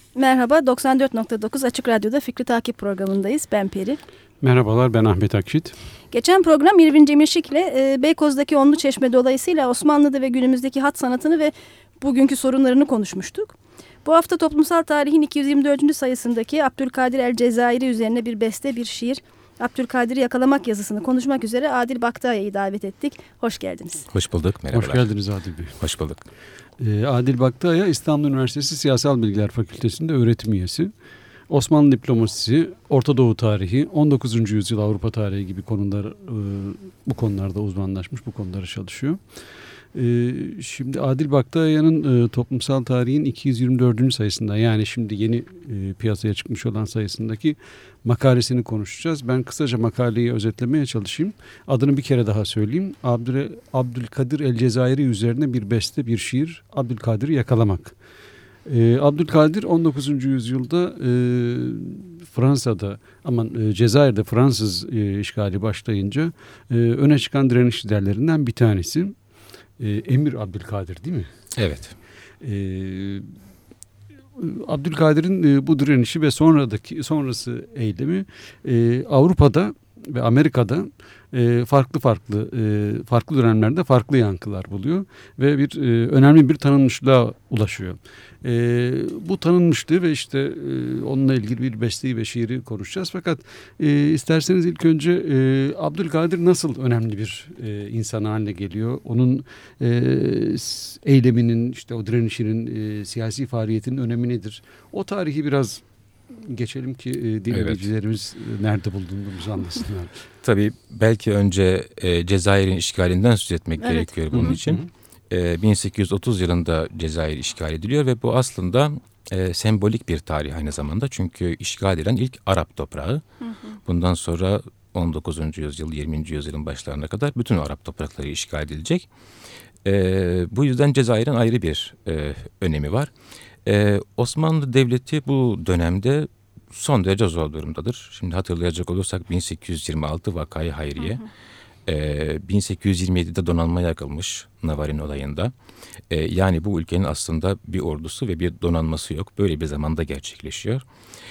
Merhaba, 94.9 Açık Radyo'da Fikri Takip programındayız. Ben Peri. Merhabalar, ben Ahmet Akşit. Geçen program İrvin Cemişik ile Beykoz'daki Onlu Çeşme dolayısıyla Osmanlı'da ve günümüzdeki hat sanatını ve bugünkü sorunlarını konuşmuştuk. Bu hafta Toplumsal Tarihin 224. sayısındaki Abdülkadir el-Cezayiri üzerine bir beste, bir şiir, Abdülkadir'i yakalamak yazısını konuşmak üzere Adil Baktaya'yı davet ettik. Hoş geldiniz. Hoş bulduk, merhabalar. Hoş geldiniz Adil Bey. Hoş bulduk. Adil Baktaya İstanbul Üniversitesi Siyasal Bilgiler Fakültesi'nde öğretim üyesi. Osmanlı diplomasisi, Orta Doğu tarihi, 19. yüzyıl Avrupa tarihi gibi konular, bu konularda uzmanlaşmış, bu konuları çalışıyor. Şimdi Adil Baktaya'nın Toplumsal Tarihin 224. sayısında, yani şimdi yeni piyasaya çıkmış olan sayısındaki makalesini konuşacağız. Ben kısaca makaleyi özetlemeye çalışayım. Adını bir kere daha söyleyeyim. Abdülkadir el-Cezayiri üzerine bir beste, bir şiir, Abdülkadir'i yakalamak. Abdülkadir 19. yüzyılda Fransa'da, Cezayir'de Fransız işgali başlayınca öne çıkan direniş liderlerinden bir tanesi. Emir Abdülkadir değil mi? Evet. Abdülkadir'in bu direnişi ve sonrası eylemi Avrupa'da ve Amerika'da farklı dönemlerde farklı yankılar buluyor ve önemli bir tanınmışlığa ulaşıyor. Bu tanınmışlığı ve işte onunla ilgili bir besteyi ve şiiri konuşacağız. Fakat isterseniz ilk önce Abdülkadir nasıl önemli bir insan haline geliyor? Onun eyleminin, işte o direnişinin, siyasi faaliyetinin önemi nedir? O tarihi biraz geçelim ki dinleyicilerimiz nerede bulunduğumuzu anlasınlar. Tabii belki önce Cezayir'in işgalinden söz etmek gerekiyor bunun için. 1830 yılında Cezayir işgal ediliyor ve bu aslında sembolik bir tarih aynı zamanda. Çünkü işgal edilen ilk Arap toprağı. Bundan sonra 19. yüzyıl, 20. yüzyılın başlarına kadar bütün Arap toprakları işgal edilecek. Bu yüzden Cezayir'in ayrı bir önemi var. Osmanlı Devleti bu dönemde son derece zor durumdadır. Şimdi hatırlayacak olursak 1826 Vakayı Hayriye, 1827'de donanma yakılmış Navarin olayında. Yani bu ülkenin aslında bir ordusu ve bir donanması yok. Böyle bir zamanda gerçekleşiyor.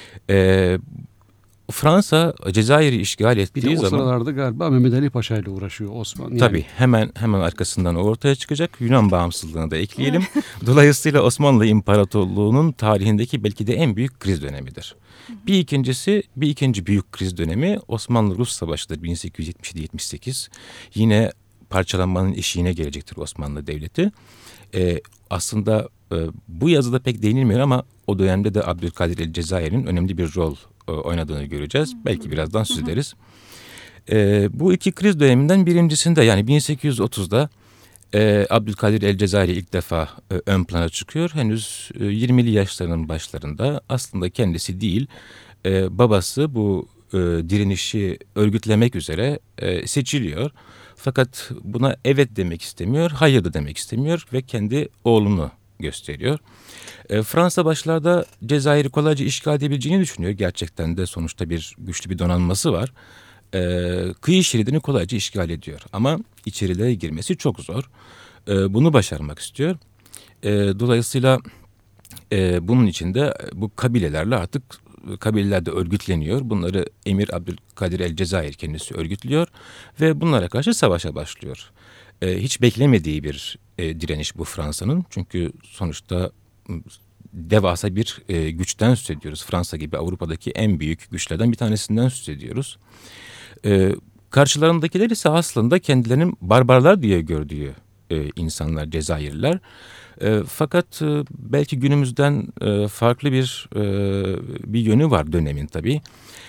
Fransa Cezayir'i işgal ettiği zaman... Bir de o sıralarda galiba Mehmet Ali Paşa ile uğraşıyor Osmanlı. Yani. Tabii hemen arkasından o ortaya çıkacak. Yunan bağımsızlığını da ekleyelim. Dolayısıyla Osmanlı İmparatorluğu'nun tarihindeki belki de en büyük kriz dönemidir. Bir ikinci büyük kriz dönemi Osmanlı-Rus Savaşı'dır 1877-78. Yine parçalanmanın eşiğine gelecektir Osmanlı Devleti. Aslında bu yazıda pek değinilmiyor ama o dönemde de Abdülkadir el-Cezayir'in önemli bir rol oynadığını göreceğiz. Belki birazdan söz ederiz. Bu iki kriz döneminden birincisinde, yani 1830'da Abdülkadir el-Cezayiri ilk defa ön plana çıkıyor. Henüz 20'li yaşlarının başlarında, aslında kendisi değil, babası bu direnişi örgütlemek üzere seçiliyor. Fakat buna evet demek istemiyor, hayır da demek istemiyor ve kendi oğlunu gösteriyor. Fransa başlarda Cezayir'i kolayca işgal edebileceğini düşünüyor. Gerçekten de sonuçta güçlü bir donanması var. Kıyı şeridini kolayca işgal ediyor. Ama içerilere girmesi çok zor. Bunu başarmak istiyor. Dolayısıyla bunun için de bu kabilelerle artık kabileler de örgütleniyor. Bunları Emir Abdülkadir el-Cezayir kendisi örgütlüyor ve bunlara karşı savaşa başlıyor. Hiç beklemediği bir direniş bu Fransa'nın. Çünkü sonuçta devasa bir güçten söz ediyoruz. Fransa gibi Avrupa'daki en büyük güçlerden bir tanesinden söz ediyoruz. Karşılarındakiler ise aslında kendilerinin barbarlar diye gördüğü insanlar, Cezayirliler. Fakat belki günümüzden farklı bir yönü var dönemin tabii.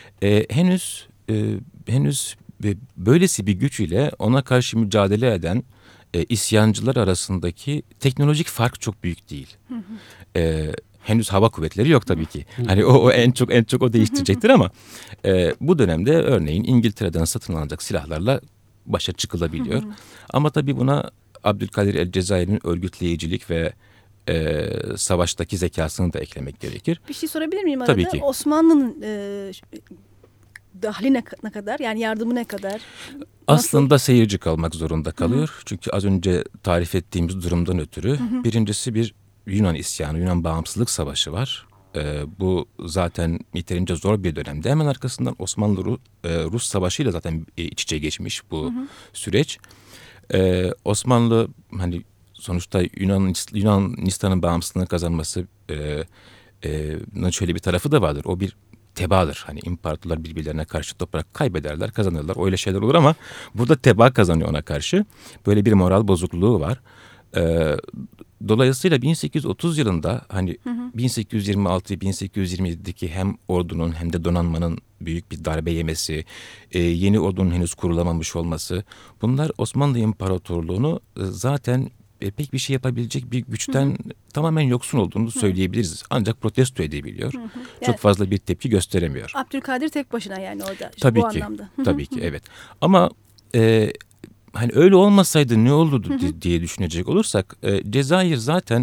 Henüz böylesi bir güç ile ona karşı mücadele eden isyancılar arasındaki teknolojik fark çok büyük değil. Henüz hava kuvvetleri yok tabii ki. Hani o en çok o değiştirecektir ama bu dönemde örneğin İngiltere'den satın alınacak silahlarla başa çıkılabiliyor. Ama tabii buna Abdülkadir el-Cezayir'in örgütleyicilik ve savaştaki zekasını da eklemek gerekir. Bir şey sorabilir miyim arada? Tabii ki. Osmanlı'nın dahli ne kadar, yani yardımı ne kadar? Aslında seyirci kalmak zorunda kalıyor. Çünkü az önce tarif ettiğimiz durumdan ötürü birincisi bir Yunan isyanı, Yunan bağımsızlık savaşı var. Bu zaten yeterince zor bir dönemde. Hemen arkasından Osmanlı-Rus Savaşı ile zaten iç içe geçmiş bu süreç. Osmanlı hani sonuçta Yunanistan'ın bağımsızlığını kazanması şöyle bir tarafı da vardır. O bir tebaadır. Hani imparatorlar birbirlerine karşı toprak kaybederler, kazanırlar. Öyle şeyler olur ama burada tebaa kazanıyor ona karşı. Böyle bir moral bozukluğu var. Dolayısıyla 1830 yılında hani 1826-1827'deki hem ordunun hem de donanmanın büyük bir darbe yemesi, yeni ordunun henüz kurulamamış olması, bunlar Osmanlı İmparatorluğu'nu zaten pek bir şey yapabilecek bir güçten tamamen yoksun olduğunu söyleyebiliriz. Ancak protesto edebiliyor. Yani, çok fazla bir tepki gösteremiyor. Abdülkadir tek başına yani orada tabii bu ki, anlamda. Tabii ki evet. Ama hani öyle olmasaydı ne olurdu diye düşünecek olursak Cezayir zaten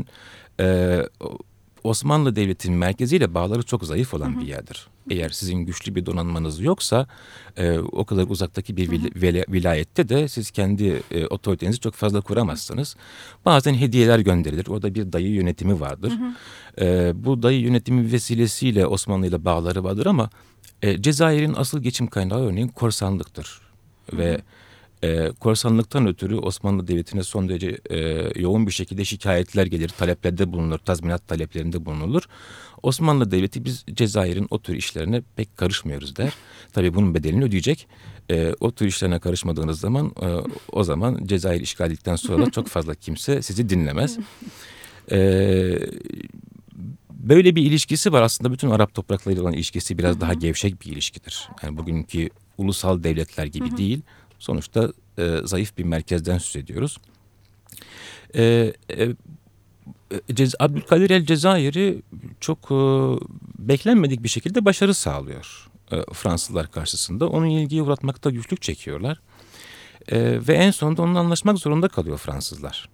Osmanlı Devleti'nin merkeziyle bağları çok zayıf olan bir yerdir. Eğer sizin güçlü bir donanmanız yoksa o kadar uzaktaki bir vilayette de siz kendi otoritenizi çok fazla kuramazsınız. Bazen hediyeler gönderilir. Orada bir dayı yönetimi vardır. Bu dayı yönetimi vesilesiyle Osmanlı ile bağları vardır ama Cezayir'in asıl geçim kaynağı örneğin korsanlıktır. Ve korsanlıktan ötürü Osmanlı Devleti'ne son derece yoğun bir şekilde şikayetler gelir, taleplerde bulunur, tazminat taleplerinde bulunulur. Osmanlı Devleti biz Cezayir'in o tür işlerine pek karışmıyoruz der. Tabii bunun bedelini ödeyecek. O tür işlerine karışmadığınız zaman o zaman Cezayir işgal edildikten sonra da çok fazla kimse sizi dinlemez. Böyle bir ilişkisi var aslında. Bütün Arap topraklarıyla olan ilişkisi biraz daha gevşek bir ilişkidir. Yani bugünkü ulusal devletler gibi değil. Sonuçta zayıf bir merkezden söz ediyoruz. Abdülkadir el-Cezayir'i çok beklenmedik bir şekilde başarı sağlıyor Fransızlar karşısında. Onun ilgiyi uğratmakta güçlük çekiyorlar. Ve en sonunda onunla anlaşmak zorunda kalıyor Fransızlar.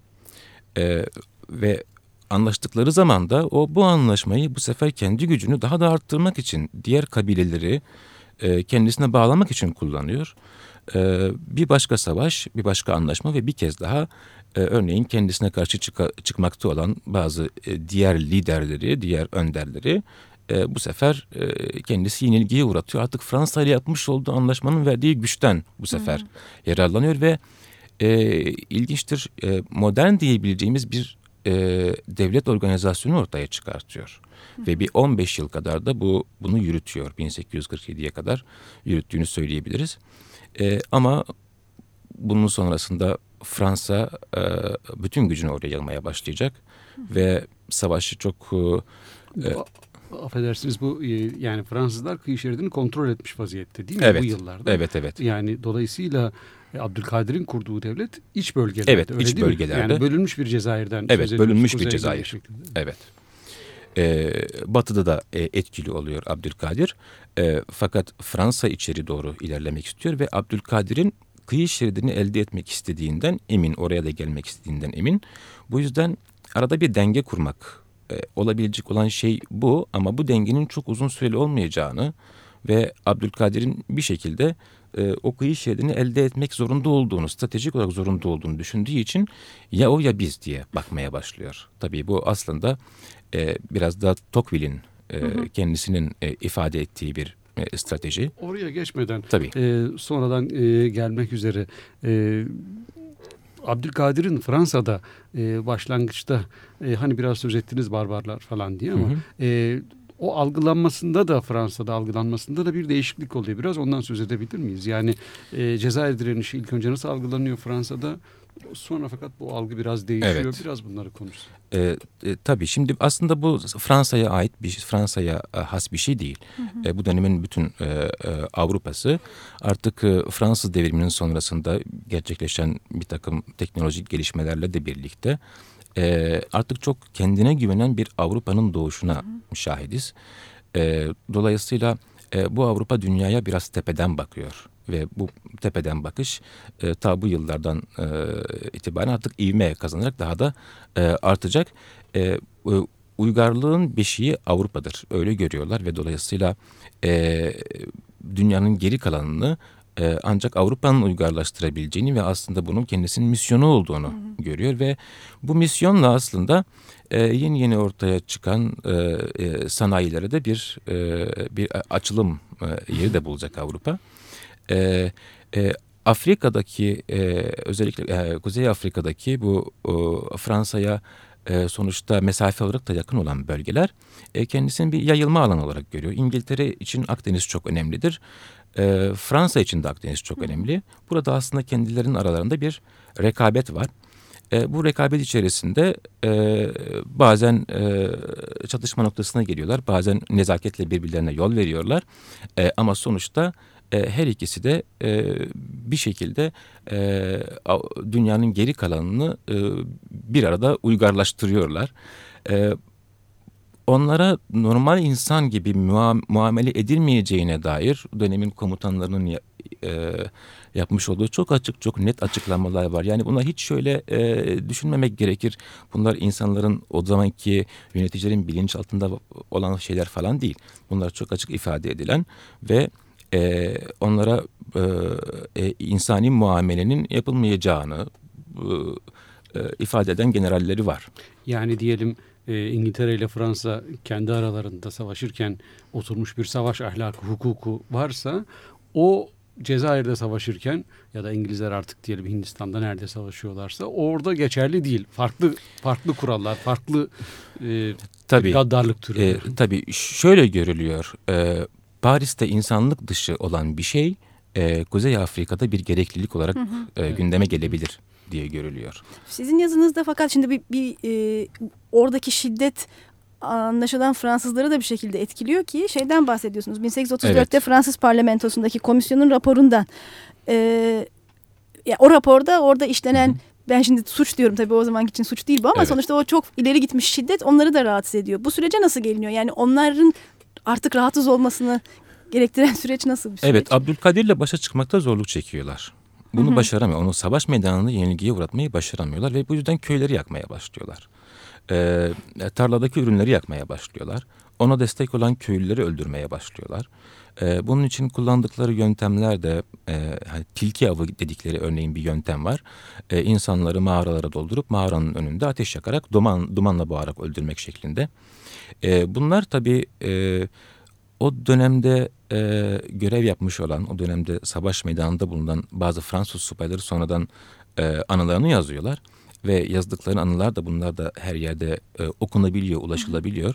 Ve anlaştıkları zaman da bu anlaşmayı bu sefer kendi gücünü daha da arttırmak için diğer kabileleri kendisine bağlamak için kullanıyor. Bir başka savaş, bir başka anlaşma ve bir kez daha örneğin kendisine karşı çıkmakta olan bazı diğer liderleri, diğer önderleri bu sefer kendisi yenilgiye uğratıyor. Artık Fransa ile yapmış olduğu anlaşmanın verdiği güçten bu sefer yararlanıyor ve ilginçtir, modern diyebileceğimiz bir devlet organizasyonu ortaya çıkartıyor. Ve bir 15 yıl kadar da bunu yürütüyor. 1847'ye kadar yürüttüğünü söyleyebiliriz. Ama bunun sonrasında Fransa bütün gücünü oraya yığmaya başlayacak ve savaşı çok... Affedersiniz, bu yani Fransızlar kıyı şeridini kontrol etmiş vaziyette değil mi evet, bu yıllarda? Evet. Yani dolayısıyla Abdülkadir'in kurduğu devlet iç bölgelerde. Evet, öyle iç değil bölgelerde. Mi? Yani bölünmüş bir Cezayir'den evet, söz bölünmüş bir Cezayir. Evet. Evet. Batı'da da etkili oluyor Abdülkadir. Fakat Fransa içeri doğru ilerlemek istiyor ve Abdülkadir'in kıyı şeridini elde etmek istediğinden emin, oraya da gelmek istediğinden emin. Bu yüzden arada bir denge kurmak olabilecek olan şey bu, ama bu dengenin çok uzun süreli olmayacağını ve Abdülkadir'in bir şekilde o kıyı şeridini elde etmek zorunda olduğunu, stratejik olarak zorunda olduğunu düşündüğü için ya o ya biz diye bakmaya başlıyor. Tabii bu aslında biraz da Tocqueville'in kendisinin ifade ettiği bir strateji. Oraya geçmeden tabii. Sonradan gelmek üzere Abdülkadir'in Fransa'da başlangıçta hani biraz söz ettiniz barbarlar falan diye ama o algılanmasında da, Fransa'da algılanmasında da bir değişiklik oluyor. Biraz ondan söz edebilir miyiz? Yani Cezayir direnişi ilk önce nasıl algılanıyor Fransa'da? Sonra fakat bu algı biraz değişiyor. Evet. Biraz bunları konuşsun. Tabii şimdi aslında bu Fransa'ya ait Fransa'ya has bir şey değil. Bu dönemin bütün Avrupa'sı artık Fransız devriminin sonrasında gerçekleşen bir takım teknolojik gelişmelerle de birlikte artık çok kendine güvenen bir Avrupa'nın doğuşuna şahidiz. Dolayısıyla bu Avrupa dünyaya biraz tepeden bakıyor. Ve bu tepeden bakış ta bu yıllardan itibaren artık ivme kazanarak daha da artacak. Uygarlığın beşiği Avrupa'dır. Öyle görüyorlar ve dolayısıyla dünyanın geri kalanını ancak Avrupa'nın uygarlaştırabileceğini ve aslında bunun kendisinin misyonu olduğunu görüyor ve bu misyonla aslında yeni yeni ortaya çıkan sanayilere de bir açılım yeri de bulacak Avrupa. Afrika'daki özellikle Kuzey Afrika'daki bu Fransa'ya sonuçta mesafe olarak da yakın olan bölgeler kendisini bir yayılma alanı olarak görüyor. İngiltere için Akdeniz çok önemlidir. Fransa için de Akdeniz çok önemli. Burada aslında kendilerinin aralarında bir rekabet var. Bu rekabet içerisinde bazen çatışma noktasına geliyorlar. Bazen nezaketle birbirlerine yol veriyorlar. Ama sonuçta her ikisi de bir şekilde dünyanın geri kalanını bir arada uygarlaştırıyorlar. Onlara normal insan gibi muamele edilmeyeceğine dair dönemin komutanlarının yapmış olduğu çok açık, çok net açıklamalar var. Yani buna hiç şöyle düşünmemek gerekir. Bunlar insanların o zamanki yöneticilerin bilinçaltında olan şeyler falan değil. Bunlar çok açık ifade edilen ve onlara insani muamelenin yapılmayacağını ifade eden generalleri var. Yani diyelim İngiltere ile Fransa kendi aralarında savaşırken oturmuş bir savaş ahlakı, hukuku varsa o Cezayir'de savaşırken ya da İngilizler artık diyelim Hindistan'da nerede savaşıyorlarsa orada geçerli değil. Farklı kurallar, farklı gaddarlık türü. Tabii şöyle görülüyor. Paris'te insanlık dışı olan bir şey Kuzey Afrika'da bir gereklilik olarak gündeme gelebilir diye görülüyor. Sizin yazınızda fakat şimdi oradaki şiddet anlaşılan Fransızları da bir şekilde etkiliyor ki şeyden bahsediyorsunuz. 1834'te evet. Fransız parlamentosundaki komisyonun raporundan. O raporda orada işlenen ben şimdi suç diyorum tabii o zamanki için suç değil bu ama evet. Sonuçta o çok ileri gitmiş şiddet onları da rahatsız ediyor. Bu sürece nasıl geliniyor? Yani onların artık rahatsız olmasını gerektiren süreç nasıl bir süreç? Evet, Abdülkadir'le başa çıkmakta zorluk çekiyorlar. Bunu başaramıyor. Onu savaş meydanında yenilgiye uğratmayı başaramıyorlar ve bu yüzden köyleri yakmaya başlıyorlar. Tarladaki ürünleri yakmaya başlıyorlar. Ona destek olan köylüleri öldürmeye başlıyorlar. Bunun için kullandıkları yöntemler de hani tilki avı dedikleri örneğin bir yöntem var. İnsanları mağaralara doldurup mağaranın önünde ateş yakarak dumanla boğarak öldürmek şeklinde. Bunlar tabii o dönemde görev yapmış olan, o dönemde savaş meydanında bulunan bazı Fransız subayları sonradan anılarını yazıyorlar. Ve yazdıkları anılar da bunlar da her yerde okunabiliyor, ulaşılabiliyor.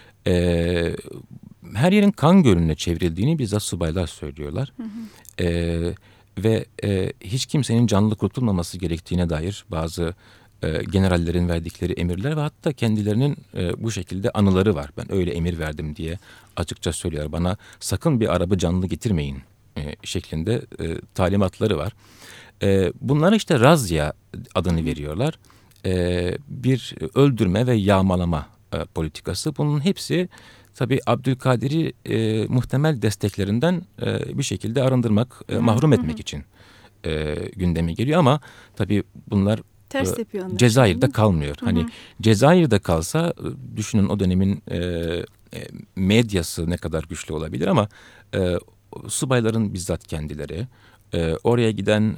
Her yerin kan gölüne çevrildiğini bizzat subaylar söylüyorlar. Ve hiç kimsenin canlı kurtulmaması gerektiğine dair bazı generallerin verdikleri emirler ve hatta kendilerinin bu şekilde anıları var. Ben öyle emir verdim diye açıkça söylüyor. Bana sakın bir Arap'ı canlı getirmeyin şeklinde talimatları var. Bunlara işte razya adını veriyorlar. Bir öldürme ve yağmalama politikası. Bunun hepsi tabii Abdülkadir'i muhtemel desteklerinden bir şekilde arındırmak, mahrum etmek için gündeme geliyor. Ama tabii bunlar ters yapıyor Cezayir'de kalmıyor. Hani Cezayir'de kalsa düşünün o dönemin medyası ne kadar güçlü olabilir ama subayların bizzat kendileri, oraya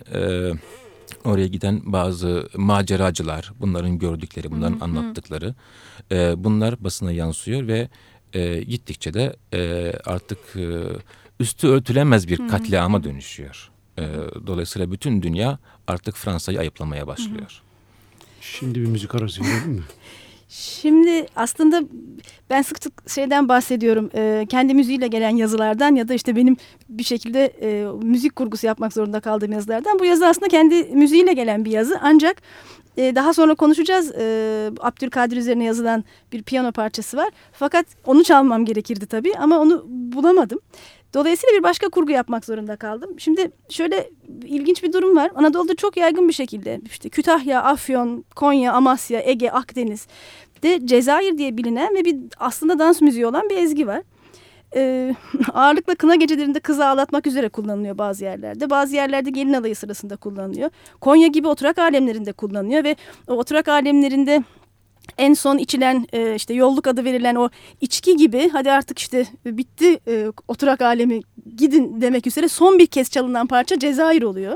giden bazı maceracılar, bunların gördükleri, bunların anlattıkları, bunlar basına yansıyor ve gittikçe de artık üstü örtülemez bir katliama dönüşüyor. Dolayısıyla bütün dünya artık Fransa'yı ayıplamaya başlıyor. Şimdi bir müzik arası verelim mi? Şimdi aslında ben sık sık şeyden bahsediyorum. Kendi müziğiyle gelen yazılardan ya da işte benim bir şekilde müzik kurgusu yapmak zorunda kaldığım yazılardan. Bu yazı aslında kendi müziğiyle gelen bir yazı. Ancak daha sonra konuşacağız. Abdülkadir üzerine yazılan bir piyano parçası var. Fakat onu çalmam gerekirdi tabii ama onu bulamadım. Dolayısıyla bir başka kurgu yapmak zorunda kaldım. Şimdi şöyle ilginç bir durum var. Anadolu'da çok yaygın bir şekilde işte Kütahya, Afyon, Konya, Amasya, Ege, Akdeniz'de Cezayir diye bilinen ve bir aslında dans müziği olan bir ezgi var. Ağırlıkla kına gecelerinde kızı ağlatmak üzere kullanılıyor bazı yerlerde. Bazı yerlerde gelin alayı sırasında kullanılıyor. Konya gibi oturak alemlerinde kullanılıyor ve o oturak alemlerinde en son içilen işte yolluk adı verilen o içki gibi, hadi artık işte bitti oturak alemi gidin demek üzere son bir kez çalınan parça Cezayir oluyor.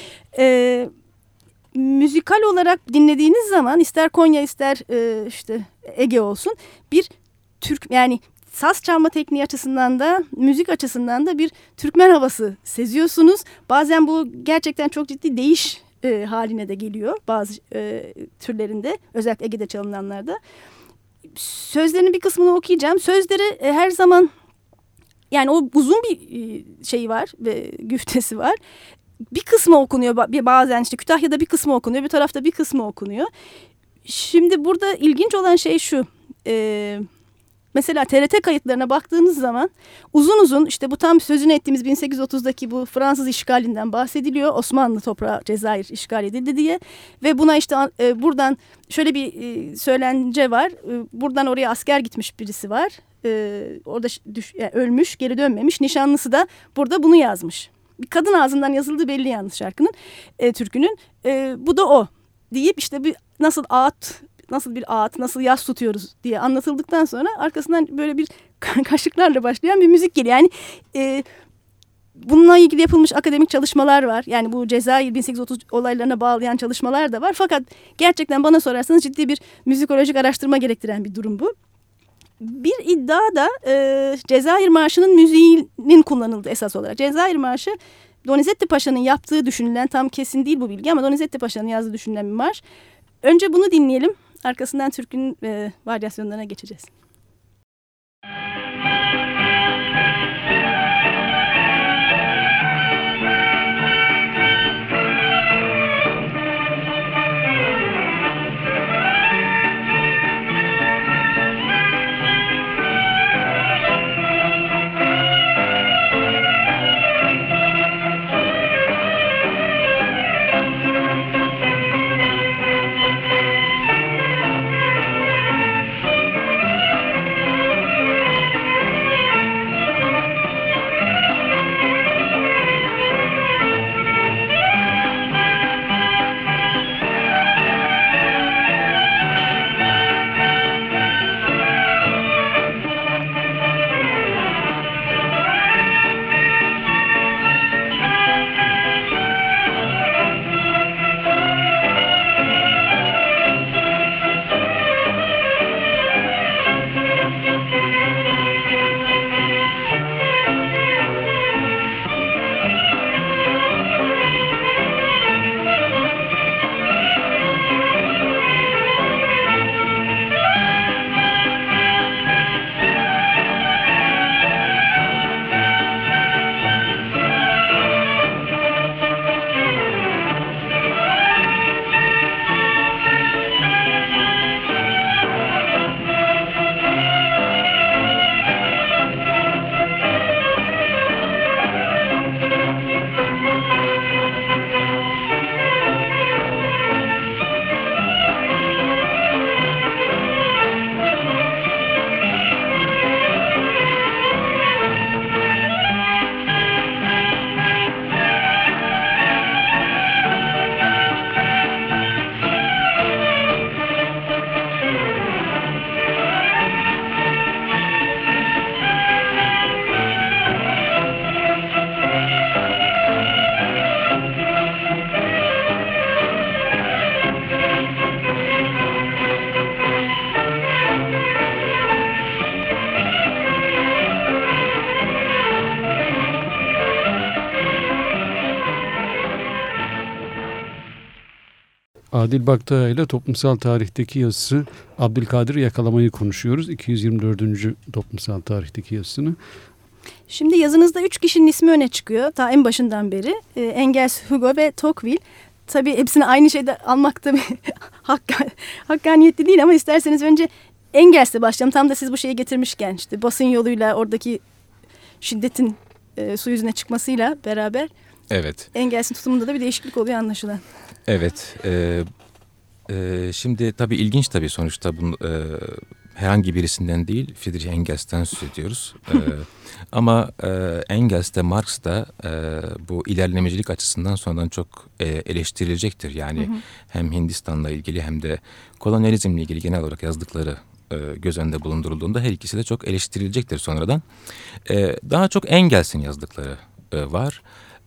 Müzikal olarak dinlediğiniz zaman ister Konya ister işte Ege olsun, bir Türk, yani saz çalma tekniği açısından da müzik açısından da bir Türkmen havası seziyorsunuz. Bazen bu gerçekten çok ciddi değiş haline de geliyor bazı türlerinde, özellikle Ege'de çalınanlarda. Sözlerinin bir kısmını okuyacağım. Sözleri her zaman, yani o uzun bir şeyi var ve güftesi var. Bir kısmı okunuyor bazen, işte Kütahya'da bir kısmı okunuyor, bir tarafta bir kısmı okunuyor. Şimdi burada ilginç olan şey şu. Mesela TRT kayıtlarına baktığınız zaman uzun uzun işte bu tam sözünü ettiğimiz 1830'daki bu Fransız işgalinden bahsediliyor. Osmanlı toprağı Cezayir işgal edildi diye. Ve buna işte buradan şöyle bir söylence var. Buradan oraya asker gitmiş birisi var. Orada yani ölmüş, geri dönmemiş. Nişanlısı da burada bunu yazmış. Bir kadın ağzından yazıldığı belli yalnız şarkının, türkünün. Bu da o deyip işte bir nasıl bir ağıt, nasıl yas tutuyoruz diye anlatıldıktan sonra arkasından böyle bir kaşıklarla başlayan bir müzik geliyor. Yani bununla ilgili yapılmış akademik çalışmalar var. Yani bu Cezayir 1830 olaylarına bağlayan çalışmalar da var. Fakat gerçekten bana sorarsanız ciddi bir müzikolojik araştırma gerektiren bir durum bu. Bir iddia da Cezayir Marşı'nın müziğinin kullanıldığı esas olarak. Cezayir Marşı Donizetti Paşa'nın yaptığı düşünülen, tam kesin değil bu bilgi ama Donizetti Paşa'nın yazdığı düşünülen bir marş. Önce bunu dinleyelim. Arkasından türkünün varyasyonlarına geçeceğiz. Adil Baktağ ile toplumsal tarihteki yazısı Abdülkadir Yakalamayı konuşuyoruz. 224. toplumsal tarihteki yazısını. Şimdi yazınızda 3 kişinin ismi öne çıkıyor. Ta en başından beri. Engels, Hugo ve Tocqueville. Tabii hepsini aynı şeyde almak da hakkaniyetli değil ama isterseniz önce Engels'le başlayalım. Tam da siz bu şeyi getirmişken işte basın yoluyla oradaki şiddetin su yüzüne çıkmasıyla beraber. Evet. Engels'in tutumunda da bir değişiklik oluyor anlaşılan. Evet. Şimdi tabii ilginç tabii sonuçta herhangi birisinden değil, Friedrich Engels'ten söz ediyoruz. Ama Engels de Marx da bu ilerlemecilik açısından sonradan çok eleştirilecektir. Yani hem Hindistan'la ilgili hem de kolonyalizmle ilgili genel olarak yazdıkları göz önünde bulundurulduğunda her ikisi de çok eleştirilecektir sonradan. Daha çok Engels'in yazdıkları var.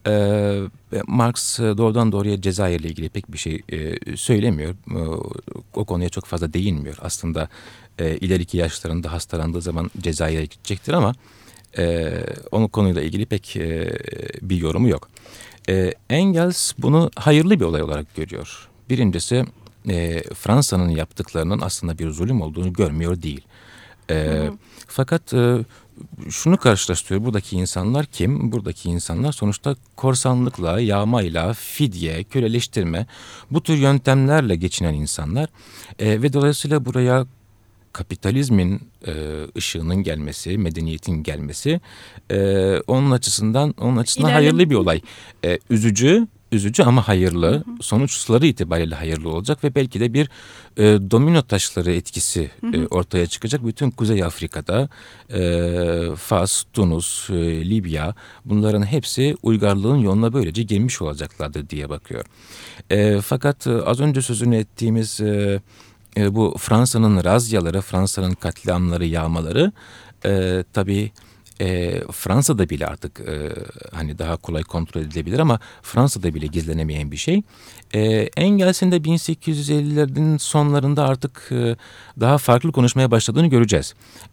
Marx doğrudan doğruya Cezayir'le ilgili pek bir şey söylemiyor. O konuya çok fazla değinmiyor. Aslında ileriki yaşlarında hastalandığı zaman Cezayir'e gidecektir ama onun konuyla ilgili pek bir yorumu yok. Engels bunu hayırlı bir olay olarak görüyor. Birincisi Fransa'nın yaptıklarının aslında bir zulüm olduğunu görmüyor değil. Fakat şunu karşılaştırıyor. Buradaki insanlar kim? Buradaki insanlar sonuçta korsanlıkla, yağmayla, fidye, köleleştirme bu tür yöntemlerle geçinen insanlar. Ve dolayısıyla buraya kapitalizmin ışığının gelmesi, medeniyetin gelmesi onun açısından hayırlı bir olay. Üzücü ama hayırlı. Sonuçları itibariyle hayırlı olacak ve belki de bir domino taşları etkisi ortaya çıkacak. Bütün Kuzey Afrika'da Fas, Tunus, Libya bunların hepsi uygarlığın yoluna böylece girmiş olacaklardır diye bakıyor. Fakat az önce sözünü ettiğimiz bu Fransa'nın razyaları, Fransa'nın katliamları, yağmaları tabii Fransa'da bile artık hani daha kolay kontrol edilebilir ama Fransa'da bile gizlenemeyen bir şey. Engels'in de 1850'lerin sonlarında artık daha farklı konuşmaya başladığını göreceğiz.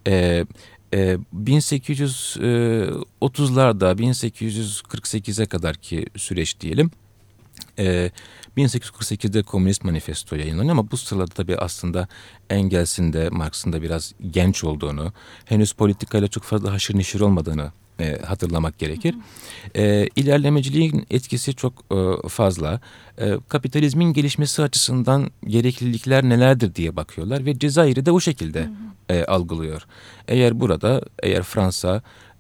1830'larda 1848'e kadarki süreç diyelim. 1848'de Komünist Manifesto yayınlanıyor ama bu sırada tabii aslında Engels'in de Marx'ın da biraz genç olduğunu, henüz politikayla çok fazla haşır neşir olmadığını hatırlamak gerekir. İlerlemeciliğin etkisi çok fazla. Kapitalizmin gelişmesi açısından gereklilikler nelerdir diye bakıyorlar ve Cezayir'i de o şekilde algılıyor. Eğer Fransa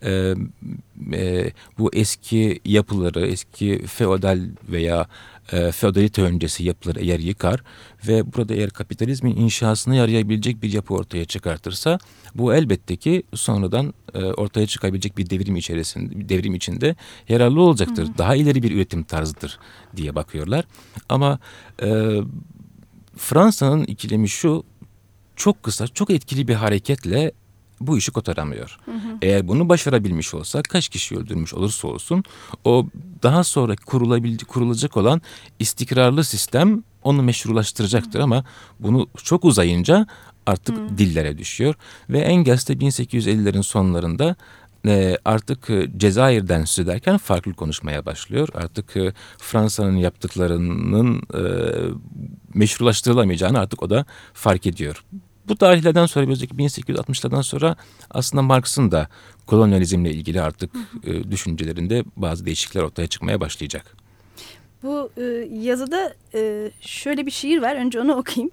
bu eski yapıları, eski feodal veya feodalite öncesi yapıları eğer yıkar ve burada eğer kapitalizmin inşasına yarayabilecek bir yapı ortaya çıkartırsa bu elbette ki sonradan ortaya çıkabilecek bir devrim içinde yararlı olacaktır. Daha ileri bir üretim tarzıdır diye bakıyorlar. Ama Fransa'nın ikilemi şu: çok kısa, çok etkili bir hareketle bu işi kotaramıyor. Eğer bunu başarabilmiş olsa, kaç kişi öldürmüş olursa olsun, o daha sonra kurulacak olan istikrarlı sistem onu meşrulaştıracaktır ama bunu çok uzayınca artık dillere düşüyor. Ve Engels de 1850'lerin sonlarında artık Cezayir'den söz ederken farklı konuşmaya başlıyor. Artık Fransa'nın yaptıklarının meşrulaştırılamayacağını artık o da fark ediyor. Bu tarihlerden sonra, özellikle 1860'lardan sonra aslında Marx'ın da kolonyalizmle ilgili artık düşüncelerinde bazı değişiklikler ortaya çıkmaya başlayacak. Bu yazıda şöyle bir şiir var. Önce onu okuyayım.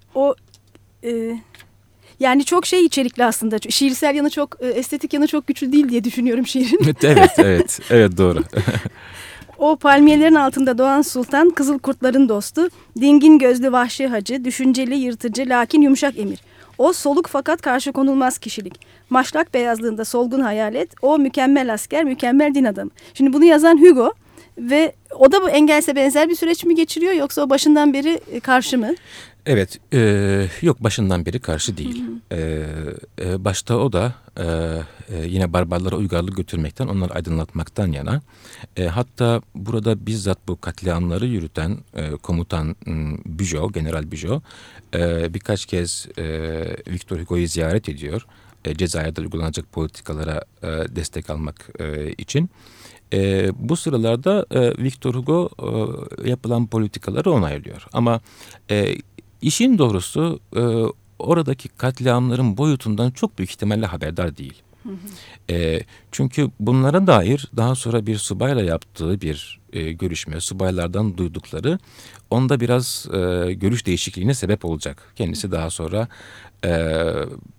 Yani çok içerikli aslında. Şiirsel yanı çok, estetik yanı çok güçlü değil diye düşünüyorum şiirin. Evet doğru. O palmiyelerin altında doğan sultan, kızıl kurtların dostu, dingin gözlü vahşi hacı, düşünceli, yırtıcı, lakin yumuşak emir. O soluk fakat karşı konulmaz kişilik. Maşlak beyazlığında solgun hayalet, o mükemmel asker, mükemmel din adamı. Şimdi bunu yazan Hugo ve o da bu Engels'e benzer bir süreç mi geçiriyor yoksa o başından beri karşı mı? Evet, yok başından beri karşı değil. Başta o da yine barbarlara uygarlık götürmekten, onları aydınlatmaktan yana. Hatta burada bizzat bu katliamları yürüten komutan Bugeaud, General Bugeaud birkaç kez Victor Hugo'yu ziyaret ediyor. Cezayir'de uygulanacak politikalara destek almak için. Bu sıralarda Victor Hugo yapılan politikaları onaylıyor. Ama işin doğrusu oradaki katliamların boyutundan çok büyük ihtimalle haberdar değil. Çünkü bunlara dair daha sonra bir subayla yaptığı bir görüşme, subaylardan duydukları onda biraz görüş değişikliğine sebep olacak. Kendisi daha sonra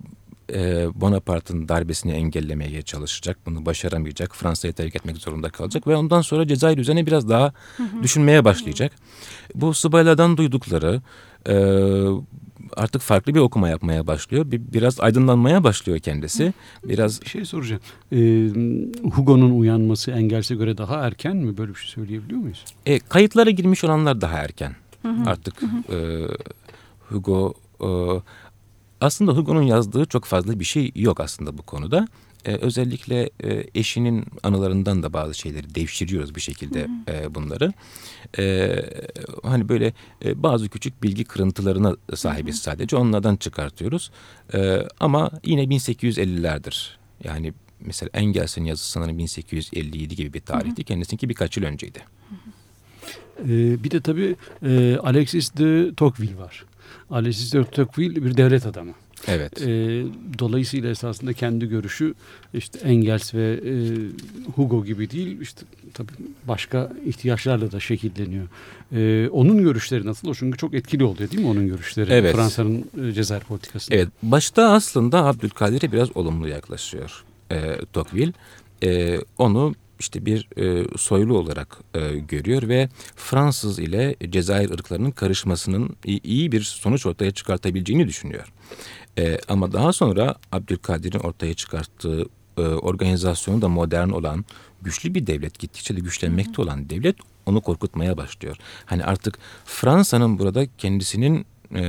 Bonaparte'ın darbesini engellemeye çalışacak. Bunu başaramayacak. Fransa'yı terk etmek zorunda kalacak ve ondan sonra Cezayir üzerine biraz daha düşünmeye başlayacak. Bu subaylardan duydukları artık farklı bir okuma yapmaya başlıyor. Biraz aydınlanmaya başlıyor kendisi. Biraz bir şey soracağım. Hugo'nun uyanması Engels'e göre daha erken mi? Böyle bir şey söyleyebiliyor muyuz? Kayıtlara girmiş olanlar daha erken. Artık Hugo aslında Hugo'nun yazdığı çok fazla bir şey yok aslında bu konuda. Özellikle eşinin anılarından da bazı şeyleri devşiriyoruz bir şekilde bunları. Hani böyle bazı küçük bilgi kırıntılarına sahibiz sadece. Onlardan çıkartıyoruz. Ama yine 1850'lerdir. Yani mesela Engels'in yazısı sanırım 1857 gibi bir tarihti. Kendisininki birkaç yıl önceydi. Bir de tabii Alexis de Tocqueville var. Alexis de Tocqueville bir devlet adamı. Evet. Dolayısıyla esasında kendi görüşü işte Engels ve Hugo gibi değil, işte tabii başka ihtiyaçlarla da şekilleniyor. Onun görüşleri nasıl? Çünkü çok etkili oluyor değil mi onun görüşleri? Evet. Fransa'nın Cezayir politikasında. Evet. Başta aslında Abdülkadir'e biraz olumlu yaklaşıyor Tocqueville. Onu işte bir soylu olarak görüyor ve Fransız ile Cezayir ırklarının karışmasının iyi bir sonuç ortaya çıkartabileceğini düşünüyor. Ama daha sonra Abdülkadir'in ortaya çıkarttığı organizasyonu da modern olan, güçlü bir devlet, gittikçe de güçlenmekte olan devlet onu korkutmaya başlıyor. Hani artık Fransa'nın burada kendisinin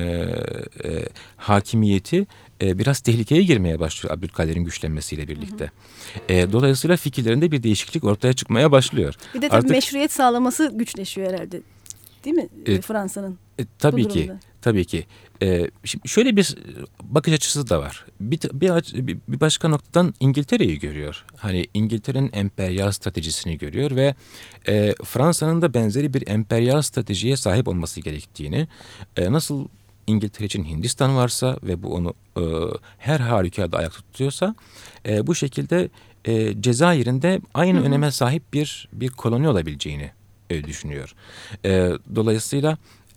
hakimiyeti biraz tehlikeye girmeye başlıyor Abdülkadir'in güçlenmesiyle birlikte. Dolayısıyla fikirlerinde bir değişiklik ortaya çıkmaya başlıyor. Bir de tabii meşruiyet sağlaması güçleşiyor herhalde. Değil mi Fransa'nın? Tabii ki. Tabii ki. Şimdi şöyle bir bakış açısı da var. Bir başka noktadan İngiltere'yi görüyor. Hani İngiltere'nin emperyal stratejisini görüyor ve Fransa'nın da benzeri bir emperyal stratejiye sahip olması gerektiğini, nasıl İngiltere için Hindistan varsa ve bu onu her halükarda ayak tutuyorsa, bu şekilde Cezayir'in de aynı öneme sahip bir koloni olabileceğini düşünüyor. Dolayısıyla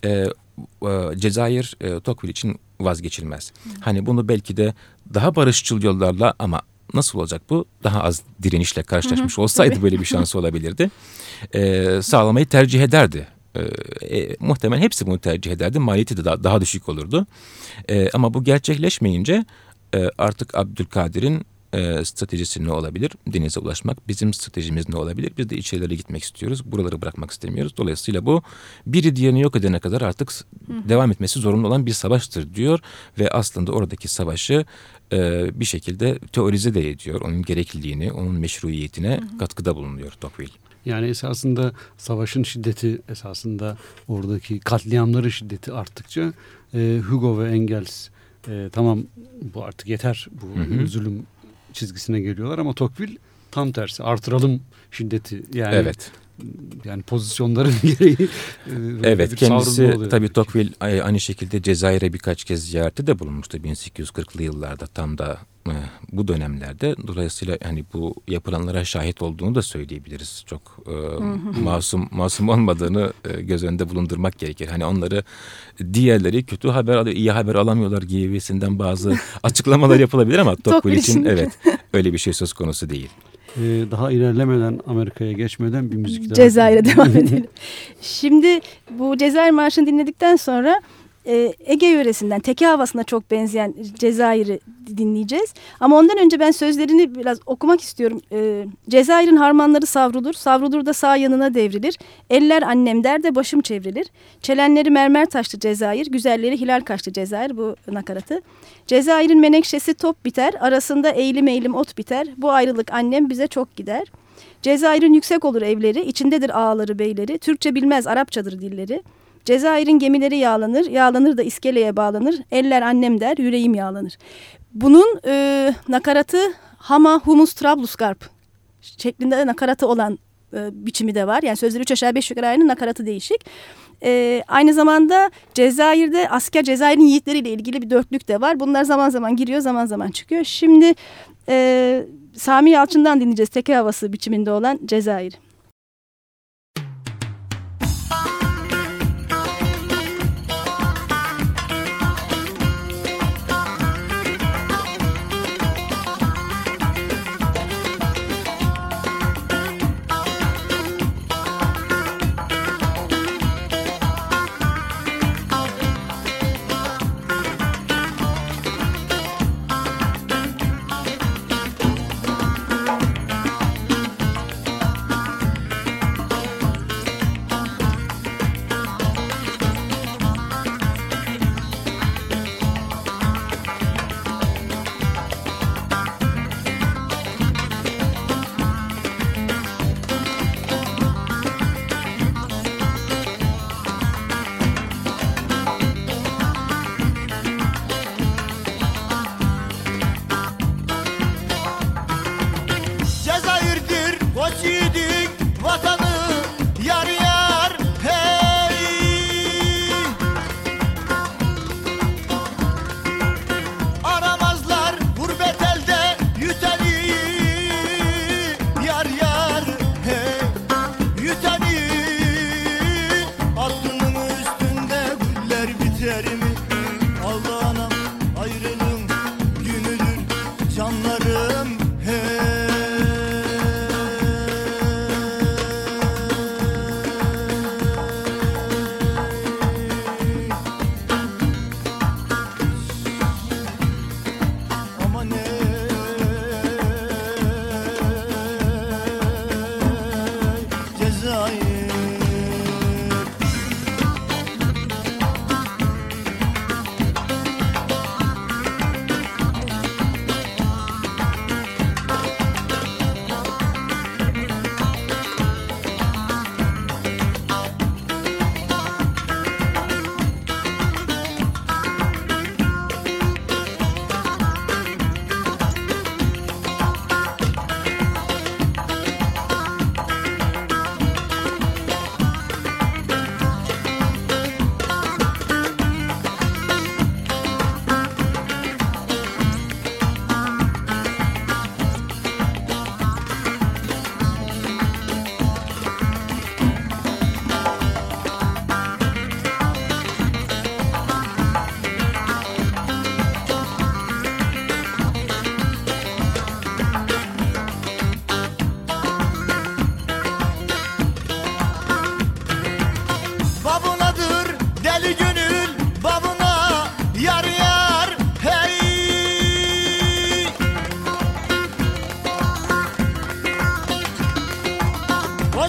Cezayir Tocqueville için vazgeçilmez. Hani bunu belki de daha barışçıl yollarla, ama nasıl olacak bu? Daha az direnişle karşılaşmış olsaydı böyle bir şansı olabilirdi. Sağlamayı tercih ederdi. Muhtemelen hepsi bunu tercih ederdi. Maliyeti de daha düşük olurdu. Ama bu gerçekleşmeyince artık Abdülkadir'in stratejisi ne olabilir? Denize ulaşmak. Bizim stratejimiz ne olabilir? Biz de içerilere gitmek istiyoruz. Buraları bırakmak istemiyoruz. Dolayısıyla bu biri diğerini yok edene kadar artık devam etmesi zorunlu olan bir savaştır diyor. Ve aslında oradaki savaşı bir şekilde teorize de ediyor. Onun gerekliliğini, onun meşruiyetine katkıda bulunuyor Tocqueville. Yani esasında savaşın şiddeti, esasında oradaki katliamların şiddeti arttıkça Hugo ve Engels tamam bu artık yeter, bu zulüm çizgisine geliyorlar, ama Tocqueville tam tersi, artıralım şiddeti. Yani evet. Yani pozisyonların gereği. Evet, kendisi tabii Tocqueville aynı şekilde Cezayir'e birkaç kez ziyarette de bulunmuştu 1840'lı yıllarda, tam da bu dönemlerde. Dolayısıyla hani bu yapılanlara şahit olduğunu da söyleyebiliriz. Çok masum olmadığını göz önünde bulundurmak gerekir. Hani onları, diğerleri kötü haber alıyor, iyi haber alamıyorlar gibisinden bazı açıklamalar yapılabilir ama Tocqueville için evet öyle bir şey söz konusu değil. Daha ilerlemeden, Amerika'ya geçmeden bir müzik daha. Cezayir'e devam edelim. Şimdi bu Cezayir Marşı'nı dinledikten sonra Ege yöresinden, teke havasına çok benzeyen Cezayir'i dinleyeceğiz. Ama ondan önce ben sözlerini biraz okumak istiyorum. Cezayir'in harmanları savrulur, savrulur da sağ yanına devrilir. Eller annem der de başım çevrilir. Çelenleri mermer taşlı Cezayir, güzelleri hilal kaşlı Cezayir, bu nakaratı. Cezayir'in menekşesi top biter, arasında eğilim eğilim ot biter. Bu ayrılık annem bize çok gider. Cezayir'in yüksek olur evleri, içindedir ağaları beyleri. Türkçe bilmez, Arapçadır dilleri. Cezayir'in gemileri yağlanır, yağlanır da iskeleye bağlanır. Eller annem der, yüreğim yağlanır. Bunun nakaratı Hama Humus Trablusgarp şeklinde de nakaratı olan biçimi de var. Yani sözleri 3 aşağı 5 yukarı aynı, nakaratı değişik. Aynı zamanda Cezayir'de asker, Cezayir'in yiğitleriyle ilgili bir dörtlük de var. Bunlar zaman zaman giriyor, zaman zaman çıkıyor. Şimdi Sami Yalçın'dan dinleyeceğiz teke havası biçiminde olan Cezayir.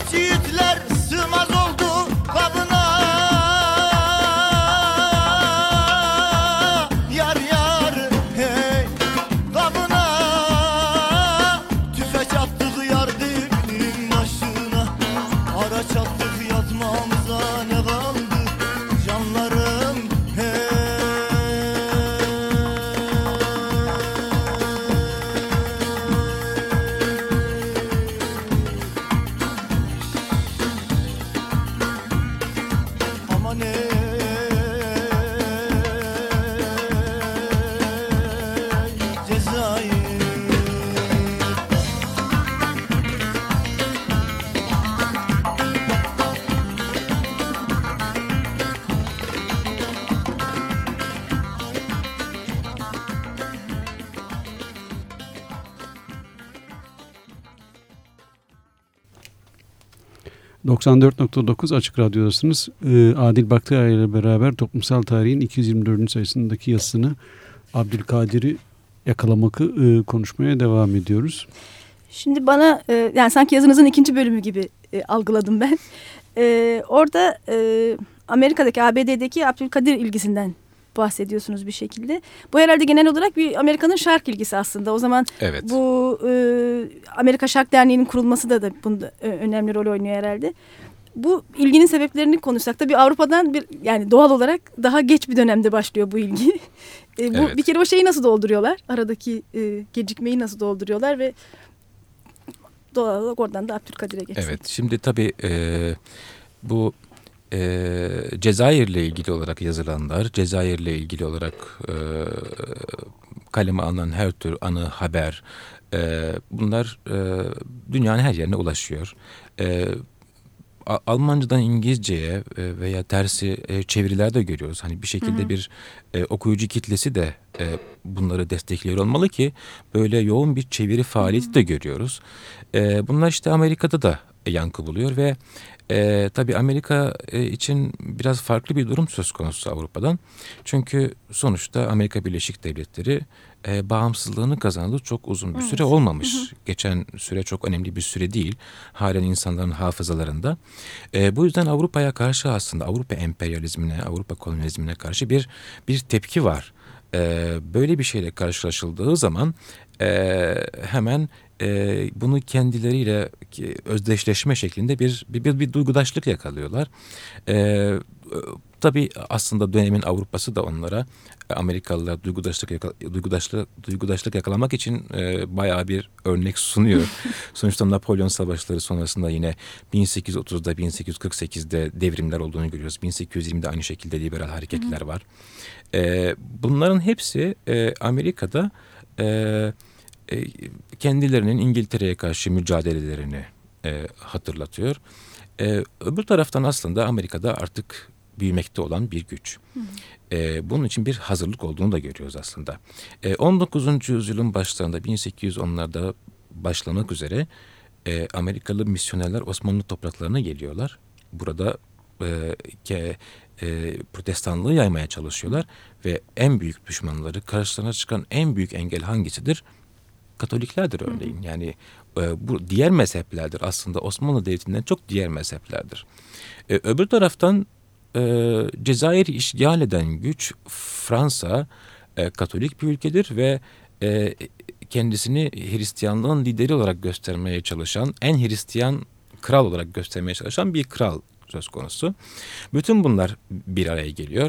Genç yiğitler sığmaz oldu kabına. Yar yar hey kabına. Tüfek attık yar dibinin başına. Araç attık yatmamıza ne kaldı canlarım hey. Aman ey Cezayir. 94.9 Açık Radyo'dasınız. Adil Baktıyay ile beraber Toplumsal Tarihin 224. sayısındaki yazısını Abdülkadir'i yakalamakı konuşmaya devam ediyoruz. Şimdi bana yani sanki yazınızın ikinci bölümü gibi algıladım ben. Orada Amerika'daki, ABD'deki Abdülkadir ilgisinden bahsediyorsunuz bir şekilde. Bu herhalde genel olarak bir Amerika'nın şark ilgisi aslında. O zaman Evet. bu Amerika Şark Derneği'nin kurulması da bunda önemli rol oynuyor herhalde. Bu ilginin sebeplerini konuşsak da bir Avrupa'dan yani doğal olarak daha geç bir dönemde başlıyor bu ilgi. Evet. Bir kere o şeyi nasıl dolduruyorlar? Aradaki gecikmeyi nasıl dolduruyorlar ve doğal olarak oradan da Abdülkadir'e geçsin. Evet, şimdi tabii bu Cezayir'le ilgili olarak yazılanlar, Cezayir'le ilgili olarak kaleme alınan her tür anı, haber, bunlar dünyanın her yerine ulaşıyor. Almancadan İngilizceye veya tersi çeviriler de görüyoruz. Hani bir şekilde bir okuyucu kitlesi de bunları destekliyor olmalı ki böyle yoğun bir çeviri faaliyeti de görüyoruz. Bunlar işte Amerika'da da yankı buluyor ve tabii Amerika için biraz farklı bir durum söz konusu Avrupa'dan. Çünkü sonuçta Amerika Birleşik Devletleri bağımsızlığını kazandığı çok uzun bir süre olmamış. Geçen süre çok önemli bir süre değil. Halen insanların hafızalarında. Bu yüzden Avrupa'ya karşı aslında Avrupa emperyalizmine, Avrupa kolonyalizmine karşı bir tepki var. Böyle bir şeyle karşılaşıldığı zaman hemen bunu kendileriyle özdeşleşme şeklinde bir duygudaşlık yakalıyorlar. Tabii aslında dönemin Avrupa'sı da onlara Amerikalılar duygudaşlık yakalamak için bayağı bir örnek sunuyor. Sonuçta Napolyon Savaşları sonrasında yine 1830'da 1848'de devrimler olduğunu görüyoruz. 1820'de aynı şekilde liberal hareketler var. Bunların hepsi Amerika'da kendilerinin İngiltere'ye karşı mücadelelerini hatırlatıyor. Öbür taraftan aslında Amerika'da artık büyümekte olan bir güç. Bunun için bir hazırlık olduğunu da görüyoruz aslında. 19. yüzyılın başlarında 1810'larda başlamak üzere Amerikalı misyonerler Osmanlı topraklarına geliyorlar. Burada protestanlığı yaymaya çalışıyorlar ve en büyük düşmanları, karşılarına çıkan en büyük engel hangisidir? Katoliklerdir örneğin. Yani bu diğer mezheplerdir. Aslında Osmanlı Devleti'nden çok diğer mezheplerdir. Öbür taraftan Cezayir'i işgal eden güç Fransa, Katolik bir ülkedir ve kendisini Hristiyanlığın lideri olarak göstermeye çalışan, en Hristiyan kral olarak göstermeye çalışan bir kral söz konusu. Bütün bunlar bir araya geliyor.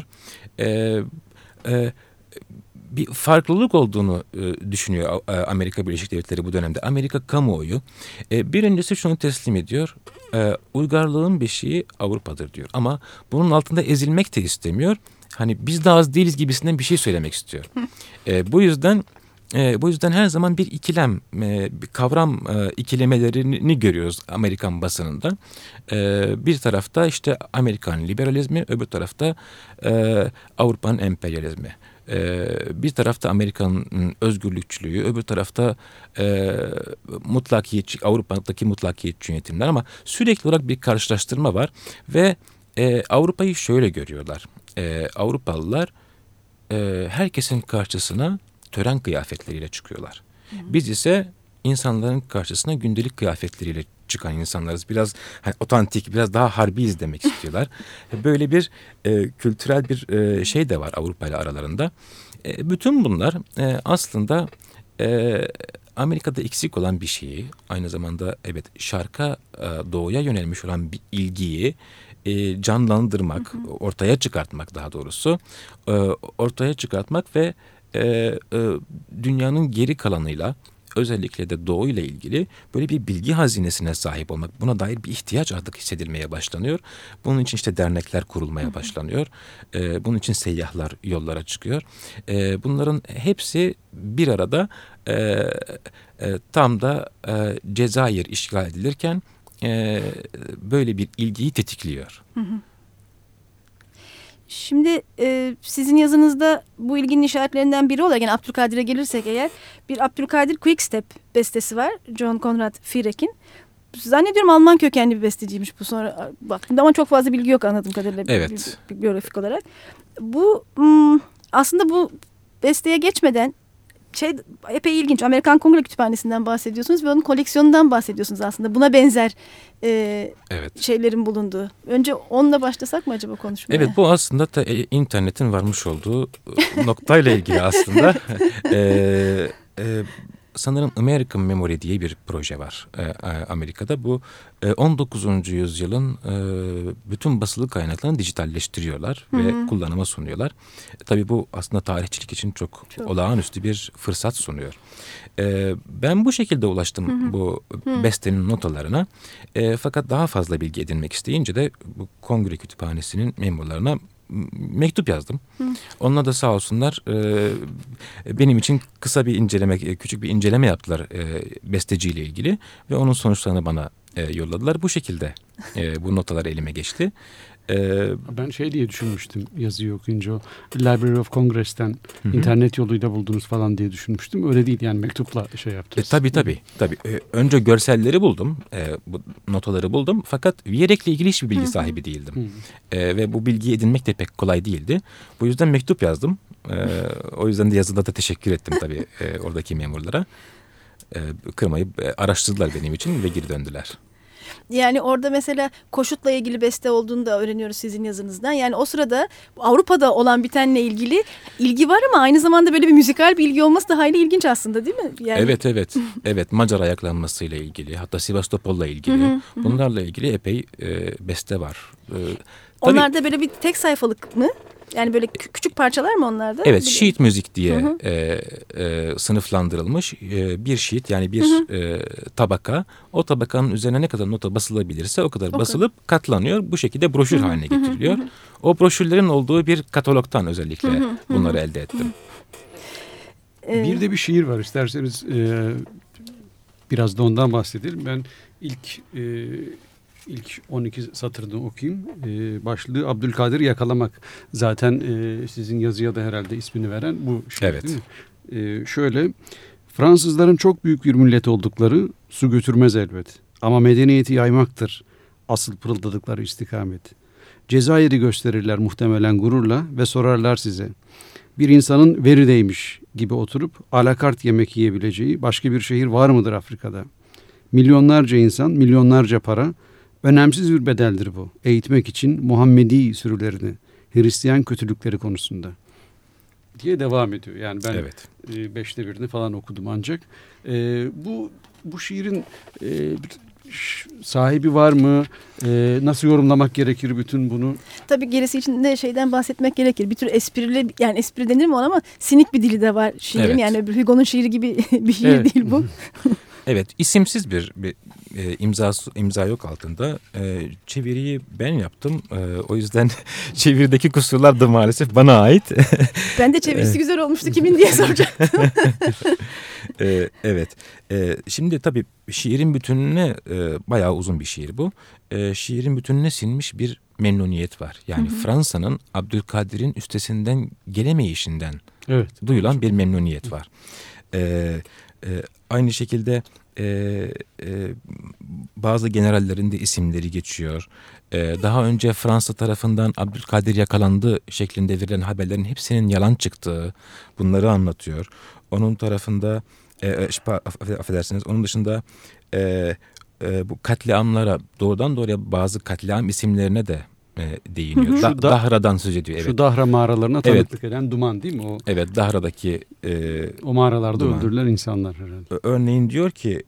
Bir farklılık olduğunu düşünüyor Amerika Birleşik Devletleri bu dönemde. Amerika kamuoyu birincisi şunu teslim ediyor. Uygarlığın beşiği Avrupa'dır diyor. Ama bunun altında ezilmek de istemiyor. Hani biz de az değiliz gibisinden bir şey söylemek istiyor. Bu yüzden her zaman bir ikilem, bir kavram ikilemelerini görüyoruz Amerikan basınında. Bir tarafta işte Amerikan liberalizmi, öbür tarafta Avrupa'nın emperyalizmi. Bir tarafta Amerika'nın özgürlükçülüğü, öbür tarafta Avrupa'daki mutlakiyetçi yönetimler, ama sürekli olarak bir karşılaştırma var ve Avrupa'yı şöyle görüyorlar. Avrupalılar herkesin karşısına tören kıyafetleriyle çıkıyorlar. Biz ise insanların karşısına gündelik kıyafetleriyle çıkan insanlarız. Biraz hani otantik, biraz daha harbiyiz demek istiyorlar. Böyle bir kültürel bir şey de var Avrupa ile aralarında. Bütün bunlar aslında Amerika'da eksik olan bir şeyi, aynı zamanda evet şarka doğuya yönelmiş olan bir ilgiyi canlandırmak, ortaya çıkartmak daha doğrusu, ortaya çıkartmak ve dünyanın geri kalanıyla, özellikle de Doğu ile ilgili böyle bir bilgi hazinesine sahip olmak, buna dair bir ihtiyaç artık hissedilmeye başlanıyor. Bunun için işte dernekler kurulmaya başlanıyor. Bunun için seyyahlar yollara çıkıyor. Bunların hepsi bir arada tam da Cezayir işgal edilirken böyle bir ilgiyi tetikliyor. Şimdi sizin yazınızda bu ilginin işaretlerinden biri olarak, yani Abdülkadir'e gelirsek eğer, bir Abdülkadir Quickstep bestesi var. John Conrad Firek'in. Zannediyorum Alman kökenli bir besteciymiş bu, sonra baktığımda ama çok fazla bilgi yok anladığım kadarıyla. Evet. Bir biyografik olarak. Bu aslında bu besteye geçmeden epey ilginç. Amerikan Kongre Kütüphanesi'nden bahsediyorsunuz ve onun koleksiyonundan bahsediyorsunuz aslında. Buna benzer evet. şeylerin bulunduğu. Önce onunla başlasak mı acaba konuşmaya? Evet, bu aslında internetin varmış olduğu noktayla ilgili aslında. Sanırım American Memory diye bir proje var Amerika'da. Bu 19. yüzyılın bütün basılı kaynaklarını dijitalleştiriyorlar ve kullanıma sunuyorlar. Tabii bu aslında tarihçilik için çok olağanüstü bir fırsat sunuyor. Ben bu şekilde ulaştım bu bestenin notalarına. Fakat daha fazla bilgi edinmek isteyince de bu Kongre Kütüphanesi'nin memurlarına mektup yazdım. Onunla da sağ olsunlar benim için kısa bir inceleme, küçük bir inceleme yaptılar besteciyle ilgili ve onun sonuçlarını bana yolladılar. Bu şekilde bu notalar elime geçti. Ben şey diye düşünmüştüm yazıyı okuyunca, o Library of Congress'ten internet yoluyla buldunuz falan diye düşünmüştüm. Öyle değil yani, mektupla şey yaptınız. Tabii. Önce görselleri buldum, bu notaları buldum fakat Vierek'le ilgili hiçbir bilgi sahibi değildim. Ve bu bilgiyi edinmek de pek kolay değildi. Bu yüzden mektup yazdım. O yüzden de yazıda da teşekkür ettim tabii oradaki memurlara. Kırmayıp araştırdılar benim için ve geri döndüler. Yani orada mesela koşutla ilgili beste olduğunu da öğreniyoruz sizin yazınızdan. Yani o sırada Avrupa'da olan bitenle ilgili ilgi var ama aynı zamanda böyle bir müzikal bir ilgi olması da hayli ilginç aslında, değil mi? Yani... Evet. Evet, Macar ayaklanmasıyla ilgili, hatta Sivastopol'la ilgili, bunlarla ilgili epey beste var. Onlar da böyle bir tek sayfalık mı? Yani böyle küçük parçalar mı onlar da? Evet, sheet müzik diye sınıflandırılmış bir sheet, yani bir tabaka. O tabakanın üzerine ne kadar nota basılabilirse o kadar basılıp katlanıyor. Bu şekilde broşür haline getiriliyor. O broşürlerin olduğu bir katalogdan özellikle bunları elde ettim. Bir de bir şiir var, isterseniz biraz da ondan bahsedelim. Ben ilk 12 satırını okuyayım. Başlığı Abdülkadir Yakalamak. Zaten sizin yazıya da herhalde ismini veren bu şiir, evet. Değil mi? Şöyle: Fransızların çok büyük bir millet oldukları su götürmez elbet. Ama medeniyeti yaymaktır asıl pırıldadıkları istikamet. Cezayir'i gösterirler muhtemelen gururla ve sorarlar size: bir insanın verideymiş gibi oturup alakart yemek yiyebileceği başka bir şehir var mıdır Afrika'da? Milyonlarca insan, milyonlarca para, önemsiz bir bedeldir bu. Eğitmek için Muhammedi sürülerini, Hristiyan kötülükleri konusunda diye devam ediyor. Yani ben 5'te 1'ini falan okudum ancak. Bu şiirin sahibi var mı? Nasıl yorumlamak gerekir bütün bunu? Tabii gerisi için de şeyden bahsetmek gerekir. Bir tür esprili, yani espri denir mi ona, ama sinik bir dili de var şiirin. Evet. Yani Hugo'nun şiiri gibi bir şiir değil bu. Evet, isimsiz bir imza yok altında. Çeviriyi ben yaptım. O yüzden çevirideki kusurlar da maalesef bana ait. Ben de çevirisi güzel olmuştu kimin diye soracaktım. Evet. Şimdi tabii şiirin bütününe, bayağı uzun bir şiir bu. Şiirin bütününe sinmiş bir memnuniyet var. Yani Fransa'nın Abdülkadir'in üstesinden gelemeyişinden duyulan bir memnuniyet var. Aynı şekilde bazı generallerin de isimleri geçiyor. Daha önce Fransa tarafından Abdülkadir yakalandı şeklinde verilen haberlerin hepsinin yalan çıktığı, bunları anlatıyor. Onun tarafında affedersiniz, onun dışında bu katliamlara doğrudan doğruya bazı katliam isimlerine de değiniyor. Şu Dahra'dan söz ediyor. Evet. Şu Dahra mağaralarına tanıklık eden Duman değil mi? O, evet, Dahra'daki o mağaralarda Duman. öldürülen insanlar herhalde. Örneğin diyor ki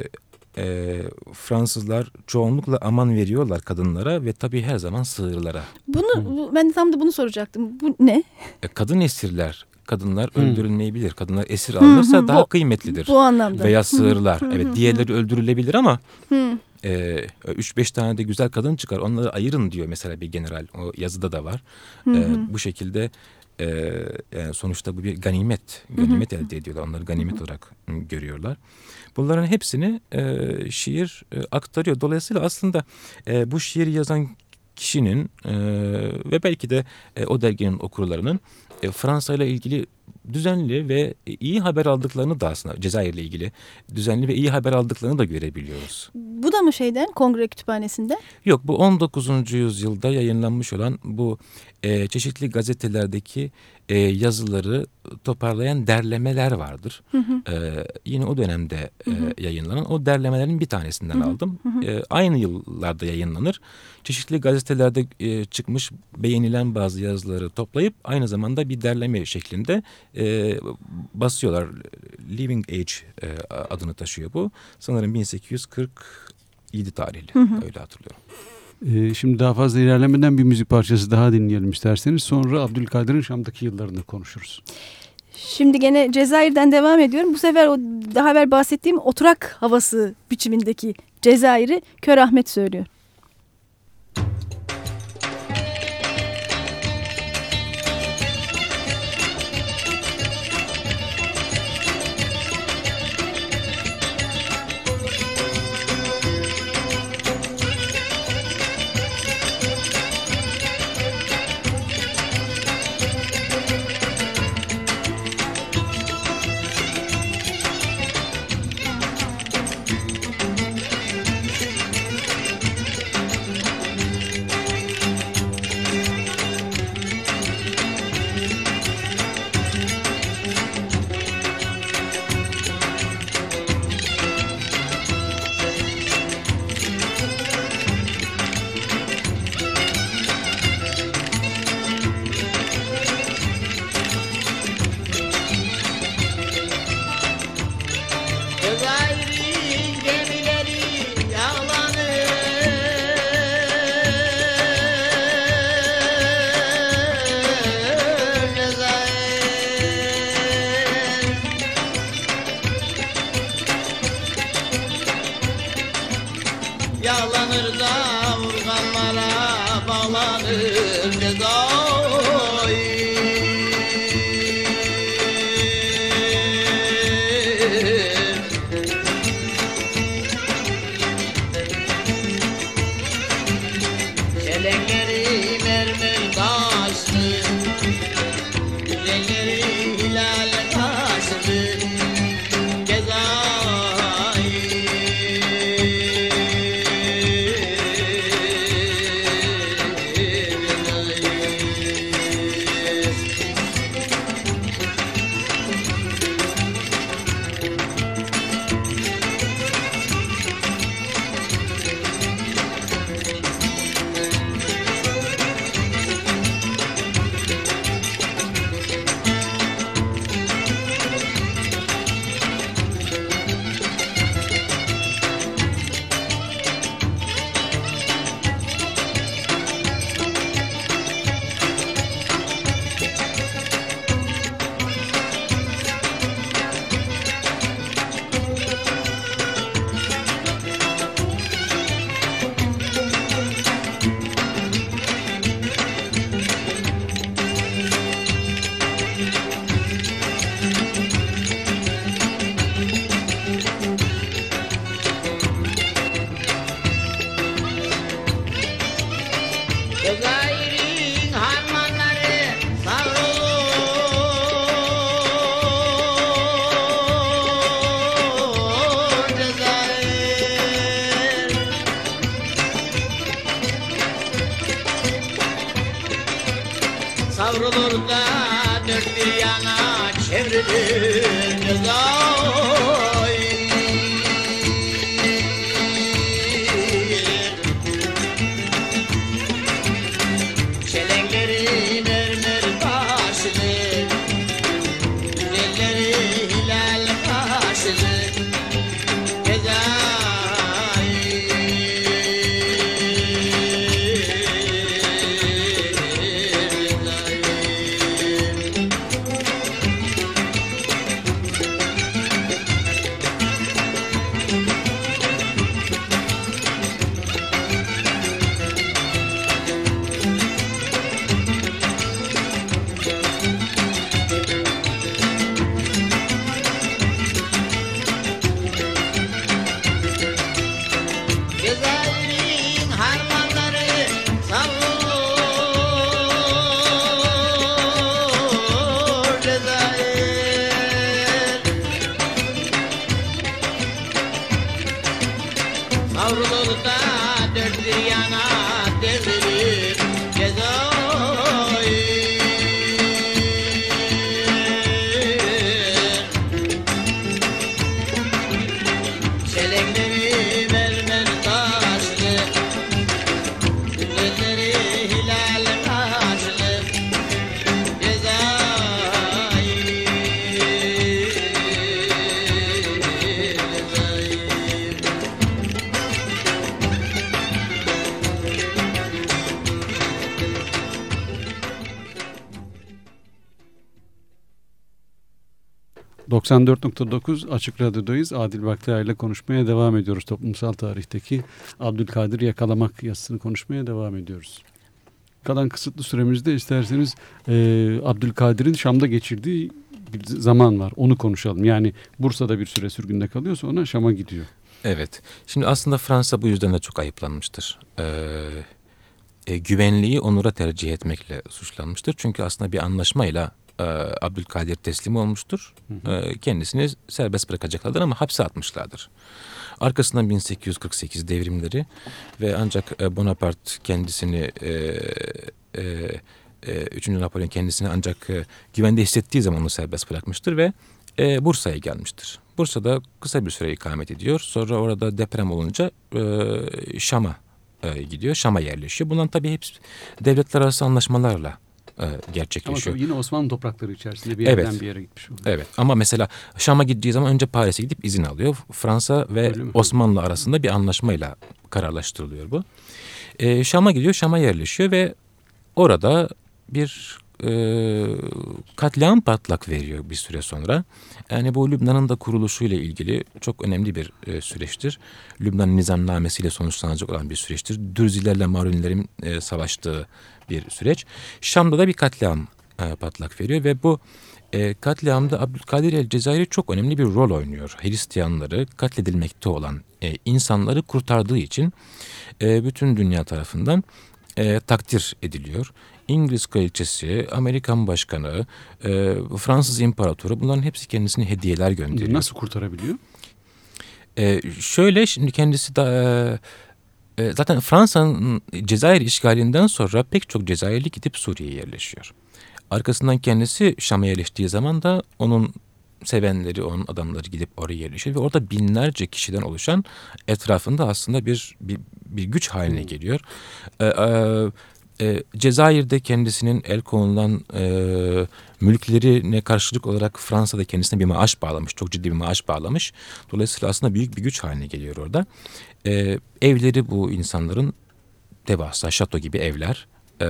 Fransızlar çoğunlukla aman veriyorlar kadınlara ve tabii her zaman sığırlara. Ben tam da bunu soracaktım. Bu ne? Kadın esirler, kadınlar öldürülmeyebilir. Kadınlar esir alınırsa daha kıymetlidir. Bu anlamda. Veya sığırlar. Evet, diğerleri öldürülebilir ama 3-5 tane de güzel kadın çıkar. Onları ayırın diyor mesela bir general. O yazıda da var. Bu şekilde yani sonuçta bu bir ganimet. Ganimet elde ediyorlar. Onları ganimet olarak görüyorlar. Bunların hepsini şiir aktarıyor. Dolayısıyla aslında bu şiiri yazan kişinin ve belki de o derginin okurlarının Fransa ile ilgili düzenli ve iyi haber aldıklarını da aslında Cezayir'le ilgili düzenli ve iyi haber aldıklarını da görebiliyoruz. Bu da mı Kongre Kütüphanesi'nde? Yok, bu 19. yüzyılda yayınlanmış olan bu çeşitli gazetelerdeki yazıları toparlayan derlemeler vardır. Yine o dönemde yayınlanan o derlemelerin bir tanesinden aldım. Aynı yıllarda yayınlanır. Çeşitli gazetelerde çıkmış beğenilen bazı yazıları toplayıp aynı zamanda bir derleme şeklinde basıyorlar. Living Age adını taşıyor bu. Sanırım 1847 tarihli. Öyle hatırlıyorum. Şimdi daha fazla ilerlemeden bir müzik parçası daha dinleyelim isterseniz. Sonra Abdülkadir'in Şam'daki yıllarını konuşuruz. Şimdi gene Cezayir'den devam ediyorum. Bu sefer o daha evvel bahsettiğim oturak havası biçimindeki Cezayir'i Kör Ahmet söylüyor. Yağlanır da urganlara bağlanır Cezayir. Çelenkleri mermer taşlı, güzelleri hilal taşlı Cezayir'in harmanları savrulur Cezayir. Savrulur da dört bir yana çevrilir Cezayir. Kavrulur da dört bir yana devrilir Cezayir. Çelenkleri mermer taşlı, gözleri hilal kaşlı Cezayir. ...94.9 Açık Radyo'dayız. Adil Baktaya ile konuşmaya devam ediyoruz. Toplumsal tarihteki Abdülkadir'i yakalamak yazısını konuşmaya devam ediyoruz. Kalan kısıtlı süremizde isterseniz Abdülkadir'in Şam'da geçirdiği bir zaman var. Onu konuşalım. Yani Bursa'da bir süre sürgünde kalıyor, sonra Şam'a gidiyor. Evet. Şimdi aslında Fransa bu yüzden de çok ayıplanmıştır. Güvenliği onura tercih etmekle suçlanmıştır. Çünkü aslında bir anlaşmayla Abdülkadir teslim olmuştur. Kendisini serbest bırakacaklardır ama hapse atmışlardır. Arkasından 1848 devrimleri ve ancak Bonaparte kendisini 3. Napolyon kendisini ancak güvende hissettiği zaman onu serbest bırakmıştır ve Bursa'ya gelmiştir. Bursa'da kısa bir süre ikamet ediyor. Sonra orada deprem olunca Şam'a gidiyor. Şam'a yerleşiyor. Bundan tabii hepsi devletler arası anlaşmalarla gerçekleşiyor. Ama yine Osmanlı toprakları içerisinde bir yerden bir yere gitmiş oluyor. Evet, ama mesela Şam'a gideceği zaman önce Paris'e gidip izin alıyor. Fransa ve Osmanlı arasında bir anlaşmayla kararlaştırılıyor bu. Şam'a gidiyor, Şam'a yerleşiyor ve orada bir katliam patlak veriyor bir süre sonra. Yani bu Lübnan'ın da kuruluşuyla ilgili çok önemli bir süreçtir. Lübnan nizamnamesiyle sonuçlanacak olan bir süreçtir. Dürzilerle Marunilerin savaştığı bir süreç. Şam'da da bir katliam patlak veriyor ve bu katliamda Abdülkadir el-Cezayir'i çok önemli bir rol oynuyor. Hristiyanları, katledilmekte olan insanları kurtardığı için bütün dünya tarafından takdir ediliyor. İngiliz kraliçesi, Amerikan başkanı, Fransız imparatoru, bunların hepsi kendisine hediyeler gönderiyor. Nasıl kurtarabiliyor? Şöyle, şimdi kendisi de zaten Fransa'nın Cezayir işgalinden sonra pek çok Cezayirli gidip Suriye'ye yerleşiyor. Arkasından kendisi Şam'a yerleştiği zaman da onun sevenleri, onun adamları gidip oraya yerleşiyor ve orada binlerce kişiden oluşan etrafında aslında bir güç haline geliyor. Cezayir'de kendisinin el konulan mülklerine karşılık olarak Fransa'da kendisine bir maaş bağlamış. Çok ciddi bir maaş bağlamış. Dolayısıyla aslında büyük bir güç haline geliyor orada. Evleri bu insanların devasa şato gibi evler.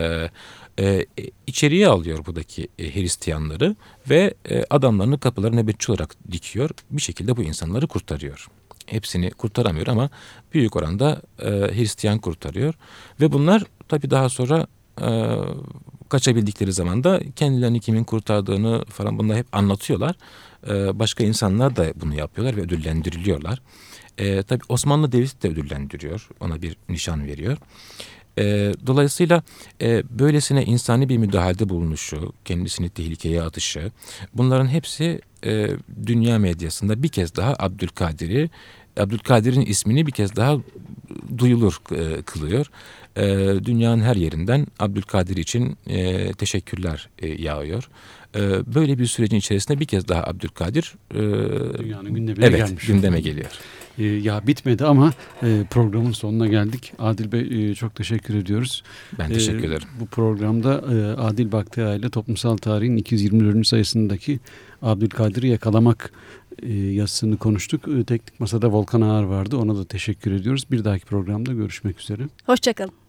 İçeriye alıyor buradaki Hristiyanları ve adamlarını kapıları nöbetçi olarak dikiyor. Bir şekilde bu insanları kurtarıyor. Hepsini kurtaramıyor ama büyük oranda Hristiyan kurtarıyor. Ve bunlar tabii daha sonra kaçabildikleri zaman da kendilerini kimin kurtardığını falan bunları hep anlatıyorlar. Başka insanlar da bunu yapıyorlar ve ödüllendiriliyorlar. Tabii Osmanlı Devleti de ödüllendiriyor. Ona bir nişan veriyor. Dolayısıyla böylesine insani bir müdahalede bulunuşu, kendisini tehlikeye atışı, bunların hepsi dünya medyasında bir kez daha Abdülkadir'in ismini bir kez daha duyulur kılıyor. Dünyanın her yerinden Abdülkadir için teşekkürler yağıyor. Böyle bir sürecin içerisinde bir kez daha Abdülkadir dünyanın gündemine gelmiş. Gündeme geliyor. Ya bitmedi ama programın sonuna geldik. Adil Bey çok teşekkür ediyoruz. Ben teşekkür ederim. Bu programda Adil Baktaya ile Toplumsal Tarihin 224. sayısındaki Abdülkadir'i yakalamak yazısını konuştuk. Teknik Masada Volkan Ağar vardı. Ona da teşekkür ediyoruz. Bir dahaki programda görüşmek üzere. Hoşçakalın.